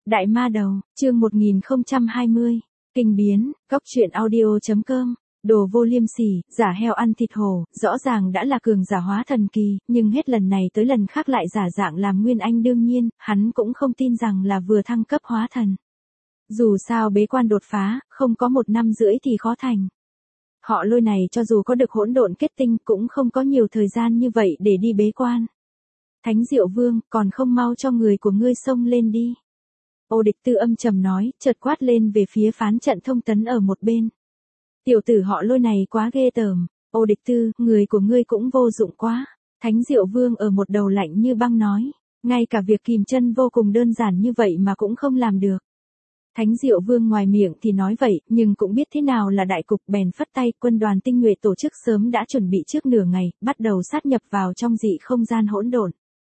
Đại ma đầu, chương 1020. Kinh biến, góc truyện audio.com. Đồ vô liêm sỉ, giả heo ăn thịt hổ, rõ ràng đã là cường giả hóa thần kỳ, nhưng hết lần này tới lần khác lại giả dạng làm Nguyên Anh. Đương nhiên, hắn cũng không tin rằng là vừa thăng cấp hóa thần. Dù sao bế quan đột phá, không có 1 năm rưỡi thì khó thành. Họ Lôi này cho dù có được hỗn độn kết tinh cũng không có nhiều thời gian như vậy để đi bế quan. Thánh Diệu Vương, còn không mau cho người của ngươi xông lên đi. Ô Địch Tư âm trầm nói, chợt quát lên về phía phán trận Thông Tấn ở một bên. Tiểu tử họ Lôi này quá ghê tởm. Ô Địch Tư, người của ngươi cũng vô dụng quá. Thánh Diệu Vương ở một đầu lạnh như băng nói, ngay cả việc kìm chân vô cùng đơn giản như vậy mà cũng không làm được. Thánh Diệu Vương ngoài miệng thì nói vậy, nhưng cũng biết thế nào là đại cục, bèn phất tay. Quân đoàn tinh nhuệ tổ chức sớm đã chuẩn bị trước nửa ngày, bắt đầu sát nhập vào trong dị không gian hỗn độn.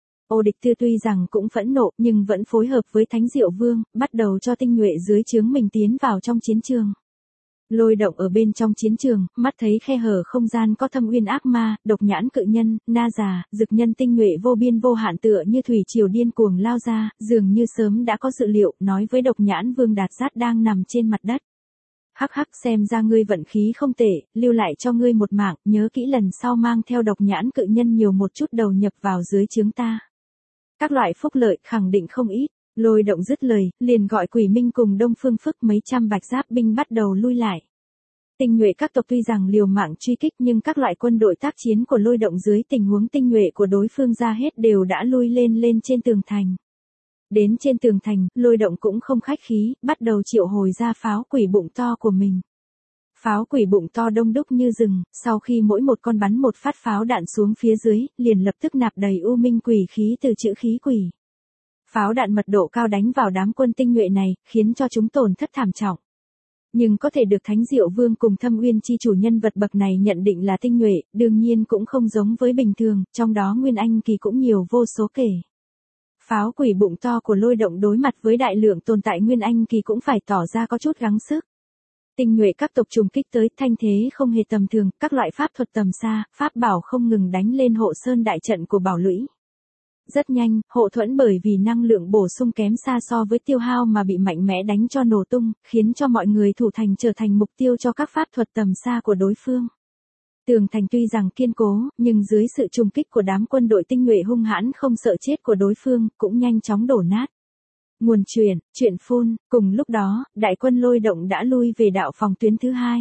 Ô Địch Tư tuy rằng cũng phẫn nộ, nhưng vẫn phối hợp với Thánh Diệu Vương, bắt đầu cho tinh nhuệ dưới trướng mình tiến vào trong chiến trường. Lôi Động ở bên trong chiến trường, mắt thấy khe hở không gian có Thâm Uyên ác ma, Độc Nhãn cự nhân, Na Già, Dực Nhân tinh nhuệ vô biên vô hạn tựa như thủy triều điên cuồng lao ra, dường như sớm đã có dự liệu, nói với Độc Nhãn Vương Đạt Sát đang nằm trên mặt đất. Hắc hắc, xem ra ngươi vận khí không tệ, lưu lại cho ngươi một mạng, nhớ kỹ lần sau mang theo Độc Nhãn cự nhân nhiều một chút đầu nhập vào dưới trướng ta. Các loại phúc lợi khẳng định không ít. Lôi Động dứt lời, liền gọi Quỷ Minh cùng Đông Phương Phức mấy trăm bạch giáp binh bắt đầu lui lại. Tinh nhuệ các tộc tuy rằng liều mạng truy kích, nhưng các loại quân đội tác chiến của Lôi Động dưới tình huống tinh nhuệ của đối phương ra hết đều đã lui lên trên tường thành. Đến trên tường thành, Lôi Động cũng không khách khí, bắt đầu triệu hồi ra pháo quỷ bụng to của mình. Pháo quỷ bụng to đông đúc như rừng, sau khi mỗi một con bắn một phát pháo đạn xuống phía dưới, liền lập tức nạp đầy u minh quỷ khí từ chữ khí quỷ. Pháo đạn mật độ cao đánh vào đám quân tinh nhuệ này, khiến cho chúng tổn thất thảm trọng. Nhưng có thể được Thánh Diệu Vương cùng Thâm Uyên chi chủ nhân vật bậc này nhận định là tinh nhuệ, đương nhiên cũng không giống với bình thường, trong đó Nguyên Anh kỳ cũng nhiều vô số kể. Pháo quỷ bụng to của Lôi Động đối mặt với đại lượng tồn tại Nguyên Anh kỳ cũng phải tỏ ra có chút gắng sức. Tinh nhuệ các tộc trùng kích tới, thanh thế không hề tầm thường, các loại pháp thuật tầm xa, pháp bảo không ngừng đánh lên hộ sơn đại trận của Bảo Lũy. Rất nhanh, hộ thuẫn bởi vì năng lượng bổ sung kém xa so với tiêu hao mà bị mạnh mẽ đánh cho nổ tung, khiến cho mọi người thủ thành trở thành mục tiêu cho các pháp thuật tầm xa của đối phương. Tường thành tuy rằng kiên cố, nhưng dưới sự trùng kích của đám quân đội tinh nhuệ hung hãn không sợ chết của đối phương, cũng nhanh chóng đổ nát. Nguồn chuyện phun, cùng lúc đó, đại quân Lôi Động đã lui về đạo phòng tuyến thứ 2.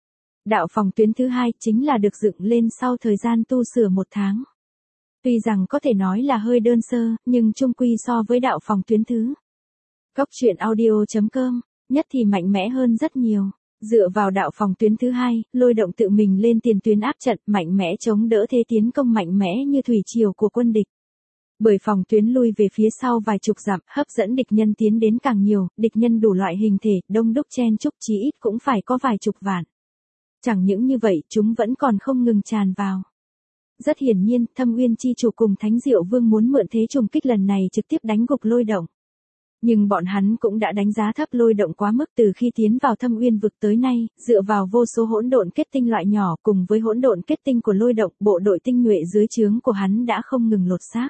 Đạo phòng tuyến thứ 2 chính là được dựng lên sau thời gian tu sửa 1 tháng. Tuy rằng có thể nói là hơi đơn sơ, nhưng chung quy so với đạo phòng tuyến thứ. Góc truyện audio.com, nhất thì mạnh mẽ hơn rất nhiều. Dựa vào đạo phòng tuyến thứ 2, Lôi Động tự mình lên tiền tuyến áp trận, mạnh mẽ chống đỡ thế tiến công mạnh mẽ như thủy triều của quân địch. Bởi phòng tuyến lui về phía sau vài chục dặm, hấp dẫn địch nhân tiến đến càng nhiều, địch nhân đủ loại hình thể, đông đúc chen chúc, chí ít cũng phải có vài chục vạn. Chẳng những như vậy, chúng vẫn còn không ngừng tràn vào. Rất hiển nhiên, Thâm Uyên chi chủ cùng Thánh Diệu Vương muốn mượn thế trùng kích lần này trực tiếp đánh gục Lôi Động. Nhưng bọn hắn cũng đã đánh giá thấp Lôi Động quá mức. Từ khi tiến vào Thâm Uyên vực tới nay, dựa vào vô số hỗn độn kết tinh loại nhỏ cùng với hỗn độn kết tinh của Lôi Động, bộ đội tinh nhuệ dưới trướng của hắn đã không ngừng lột xác.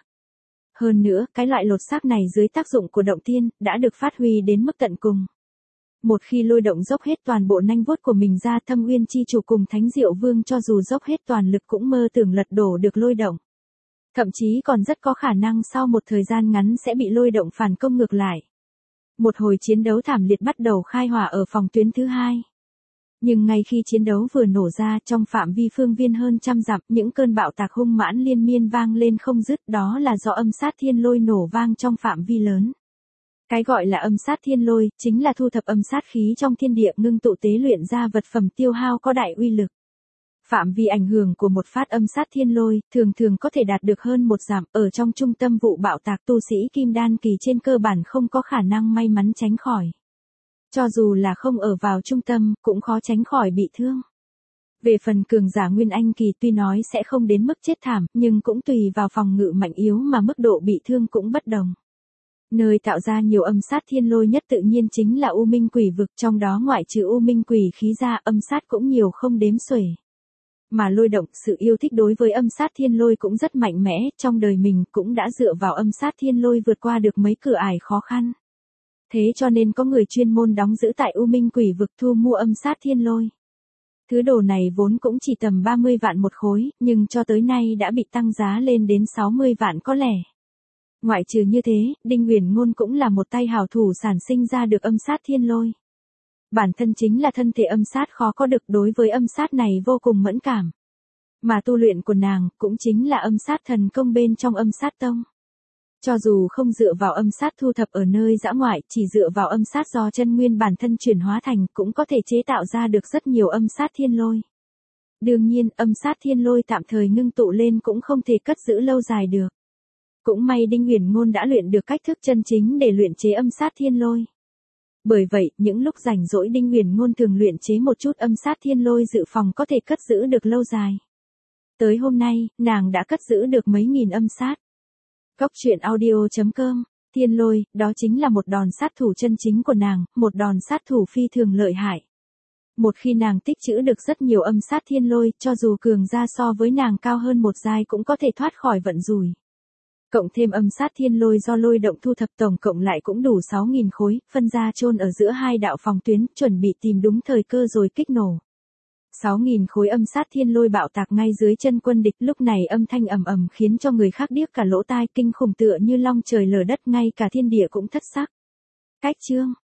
Hơn nữa, cái loại lột xác này dưới tác dụng của động tiên, đã được phát huy đến mức tận cùng. Một khi Lôi Động dốc hết toàn bộ nanh vuốt của mình ra, Thâm Uyên chi chủ cùng Thánh Diệu Vương cho dù dốc hết toàn lực cũng mơ tưởng lật đổ được Lôi Động. Thậm chí còn rất có khả năng sau một thời gian ngắn sẽ bị Lôi Động phản công ngược lại. Một hồi chiến đấu thảm liệt bắt đầu khai hỏa ở phòng tuyến thứ 2. Nhưng ngay khi chiến đấu vừa nổ ra, trong phạm vi phương viên hơn trăm dặm, những cơn bạo tạc hung mãn liên miên vang lên không dứt, đó là do âm sát thiên lôi nổ vang trong phạm vi lớn. Cái gọi là âm sát thiên lôi, chính là thu thập âm sát khí trong thiên địa ngưng tụ tế luyện ra vật phẩm tiêu hao có đại uy lực. Phạm vi ảnh hưởng của một phát âm sát thiên lôi, thường có thể đạt được hơn 1 dặm, ở trong trung tâm vụ bạo tạc tu sĩ kim đan kỳ trên cơ bản không có khả năng may mắn tránh khỏi. Cho dù là không ở vào trung tâm, cũng khó tránh khỏi bị thương. Về phần cường giả Nguyên Anh kỳ tuy nói sẽ không đến mức chết thảm, nhưng cũng tùy vào phòng ngự mạnh yếu mà mức độ bị thương cũng bất đồng. Nơi tạo ra nhiều âm sát thiên lôi nhất tự nhiên chính là U Minh Quỷ vực, trong đó ngoại trừ U Minh Quỷ khí ra, âm sát cũng nhiều không đếm xuể. Mà Lôi Động, sự yêu thích đối với âm sát thiên lôi cũng rất mạnh mẽ, trong đời mình cũng đã dựa vào âm sát thiên lôi vượt qua được mấy cửa ải khó khăn. Thế cho nên có người chuyên môn đóng giữ tại U Minh Quỷ vực thu mua âm sát thiên lôi. Thứ đồ này vốn cũng chỉ tầm 30 vạn một khối, nhưng cho tới nay đã bị tăng giá lên đến 60 vạn có lẻ. Ngoại trừ như thế, Đinh Uyển Ngôn cũng là một tay hảo thủ sản sinh ra được âm sát thiên lôi. Bản thân chính là thân thể âm sát khó có được, đối với âm sát này vô cùng mẫn cảm. Mà tu luyện của nàng cũng chính là âm sát thần công bên trong âm sát tông. Cho dù không dựa vào âm sát thu thập ở nơi dã ngoại, chỉ dựa vào âm sát do chân nguyên bản thân chuyển hóa thành cũng có thể chế tạo ra được rất nhiều âm sát thiên lôi. Đương nhiên, âm sát thiên lôi tạm thời ngưng tụ lên cũng không thể cất giữ lâu dài được. Cũng may Đinh Uyển Ngôn đã luyện được cách thức chân chính để luyện chế âm sát thiên lôi. Bởi vậy, những lúc rảnh rỗi Đinh Uyển Ngôn thường luyện chế một chút âm sát thiên lôi dự phòng có thể cất giữ được lâu dài. Tới hôm nay, nàng đã cất giữ được mấy nghìn âm sát. Góc truyện audio.com, thiên lôi, đó chính là một đòn sát thủ chân chính của nàng, một đòn sát thủ phi thường lợi hại. Một khi nàng tích trữ được rất nhiều âm sát thiên lôi, cho dù cường gia so với nàng cao hơn một giai cũng có thể thoát khỏi vận rủi. Cộng thêm âm sát thiên lôi do lôi động thu thập tổng cộng lại cũng đủ 6.000 khối, phân ra chôn ở giữa hai đạo phòng tuyến, chuẩn bị tìm đúng thời cơ rồi kích nổ. 6.000 khối âm sát thiên lôi bạo tạc ngay dưới chân quân địch, lúc này âm thanh ầm ầm khiến cho người khác điếc cả lỗ tai, kinh khủng tựa như long trời lở đất, ngay cả thiên địa cũng thất sắc. Cách chương